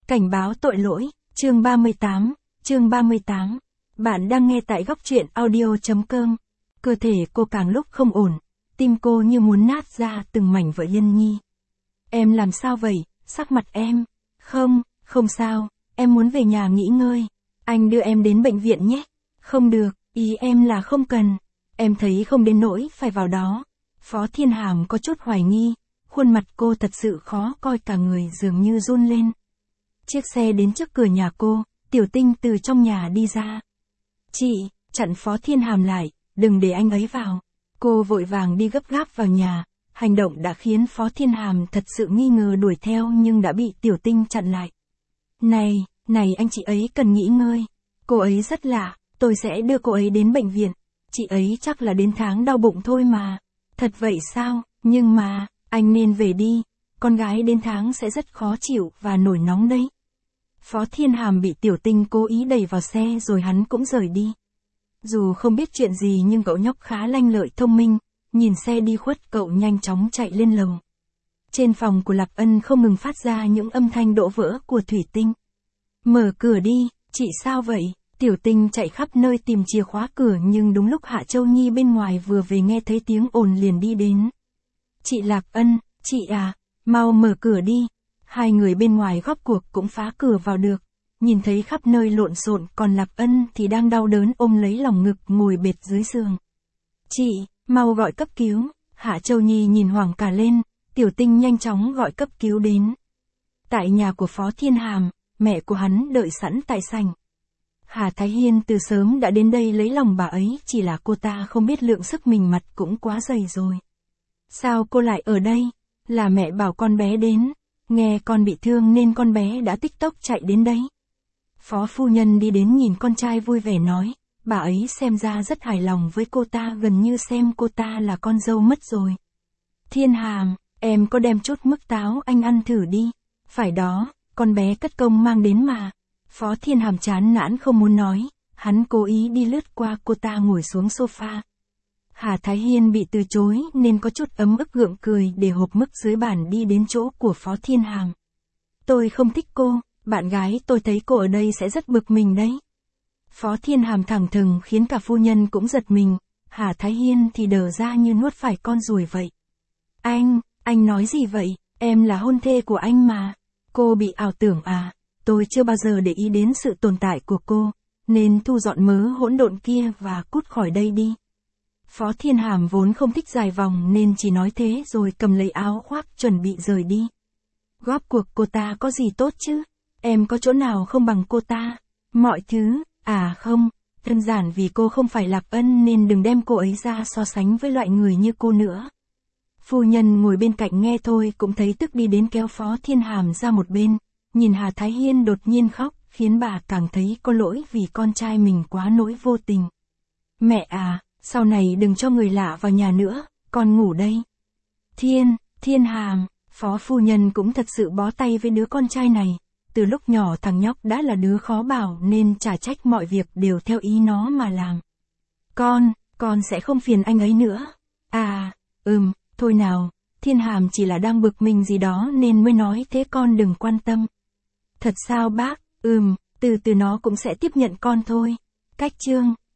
Cảnh báo tội lỗi, chương 38. Bạn đang nghe tại góc truyện audio.com. Cơ thể cô càng lúc không ổn, tim cô như muốn nát ra từng mảnh vỡ Yên Nhi. Em làm sao vậy, sắc mặt em? Không sao, em muốn về nhà nghỉ ngơi. Anh đưa em đến bệnh viện nhé. Không được, ý em là không cần. Em thấy không đến nỗi phải vào đó. Phó Thiên Hàm có chút hoài nghi, khuôn mặt cô thật sự khó coi, cả người dường như run lên. Chiếc xe đến trước cửa nhà cô, Tiểu Tinh từ trong nhà đi ra. Chị, chặn Phó Thiên Hàm lại, đừng để anh ấy vào. Cô vội vàng đi gấp gáp vào nhà, hành động đã khiến Phó Thiên Hàm thật sự nghi ngờ đuổi theo nhưng đã bị Tiểu Tinh chặn lại. Này anh, chị ấy cần nghỉ ngơi. Cô ấy rất lạ, tôi sẽ đưa cô ấy đến bệnh viện. Chị ấy chắc là đến tháng đau bụng thôi mà. Thật vậy sao? Nhưng mà, anh nên về đi. Con gái đến tháng sẽ rất khó chịu và nổi nóng đấy. Phó Thiên Hàm bị Tiểu Tinh cố ý đẩy vào xe rồi hắn cũng rời đi. Dù không biết chuyện gì nhưng cậu nhóc khá lanh lợi thông minh, nhìn xe đi khuất cậu nhanh chóng chạy lên lầu. Trên phòng của Lạc Ân không ngừng phát ra những âm thanh đổ vỡ của thủy tinh. Mở cửa đi, chị sao vậy? Tiểu Tinh chạy khắp nơi tìm chìa khóa cửa nhưng đúng lúc Hạ Châu Nhi bên ngoài vừa về nghe thấy tiếng ồn liền đi đến. Chị Lạc Ân, chị à, mau mở cửa đi. Hai người bên ngoài góp cuộc cũng phá cửa vào được. Nhìn thấy khắp nơi lộn xộn, còn Lạc Ân thì đang đau đớn ôm lấy lòng ngực ngồi bệt dưới giường. Chị, mau gọi cấp cứu. Hạ Châu Nhi nhìn hoảng cả lên, Tiểu Tinh nhanh chóng gọi cấp cứu đến. Tại nhà của Phó Thiên Hàm, mẹ của hắn đợi sẵn tại sảnh. Hà Thái Hiên từ sớm đã đến đây lấy lòng bà ấy, chỉ là cô ta không biết lượng sức mình mặt cũng quá dày rồi. Sao cô lại ở đây? Là mẹ bảo con bé đến. Nghe con bị thương nên con bé đã tức tốc chạy đến đấy. Phó phu nhân đi đến nhìn con trai vui vẻ nói, bà ấy xem ra rất hài lòng với cô ta, gần như xem cô ta là con dâu mất rồi. Thiên Hàm, em có đem chút mứt táo anh ăn thử đi. Phải đó, con bé cất công mang đến mà. Phó Thiên Hàm chán nản không muốn nói, hắn cố ý đi lướt qua cô ta ngồi xuống sofa. Hà Thái Hiên bị từ chối nên có chút ấm ức gượng cười để hộp mứt dưới bàn đi đến chỗ của Phó Thiên Hàm. Tôi không thích cô, bạn gái tôi thấy cô ở đây sẽ rất bực mình đấy. Phó Thiên Hàm thẳng thừng khiến cả phu nhân cũng giật mình, Hà Thái Hiên thì đờ ra như nuốt phải con ruồi vậy. Anh nói gì vậy, em là hôn thê của anh mà. Cô bị ảo tưởng à, tôi chưa bao giờ để ý đến sự tồn tại của cô, nên thu dọn mớ hỗn độn kia và cút khỏi đây đi. Phó Thiên Hàm vốn không thích dài vòng nên chỉ nói thế rồi cầm lấy áo khoác chuẩn bị rời đi. Góp cuộc cô ta có gì tốt chứ? Em có chỗ nào không bằng cô ta? Mọi thứ, không, đơn giản vì cô không phải Lạc Ân nên đừng đem cô ấy ra so sánh với loại người như cô nữa. Phu nhân ngồi bên cạnh nghe thôi cũng thấy tức, đi đến kéo Phó Thiên Hàm ra một bên, nhìn Hà Thái Hiên đột nhiên khóc, khiến bà càng thấy có lỗi vì con trai mình quá nỗi vô tình. Mẹ à, sau này đừng cho người lạ vào nhà nữa, con ngủ đây. Thiên Hàm, Phó phu nhân cũng thật sự bó tay với đứa con trai này. Từ lúc nhỏ thằng nhóc đã là đứa khó bảo nên chả trách mọi việc đều theo ý nó mà làm. Con sẽ không phiền anh ấy nữa. Thôi nào, Thiên Hàm chỉ là đang bực mình gì đó nên mới nói thế, con đừng quan tâm. Thật sao bác? Từ từ nó cũng sẽ tiếp nhận con thôi. Cách chương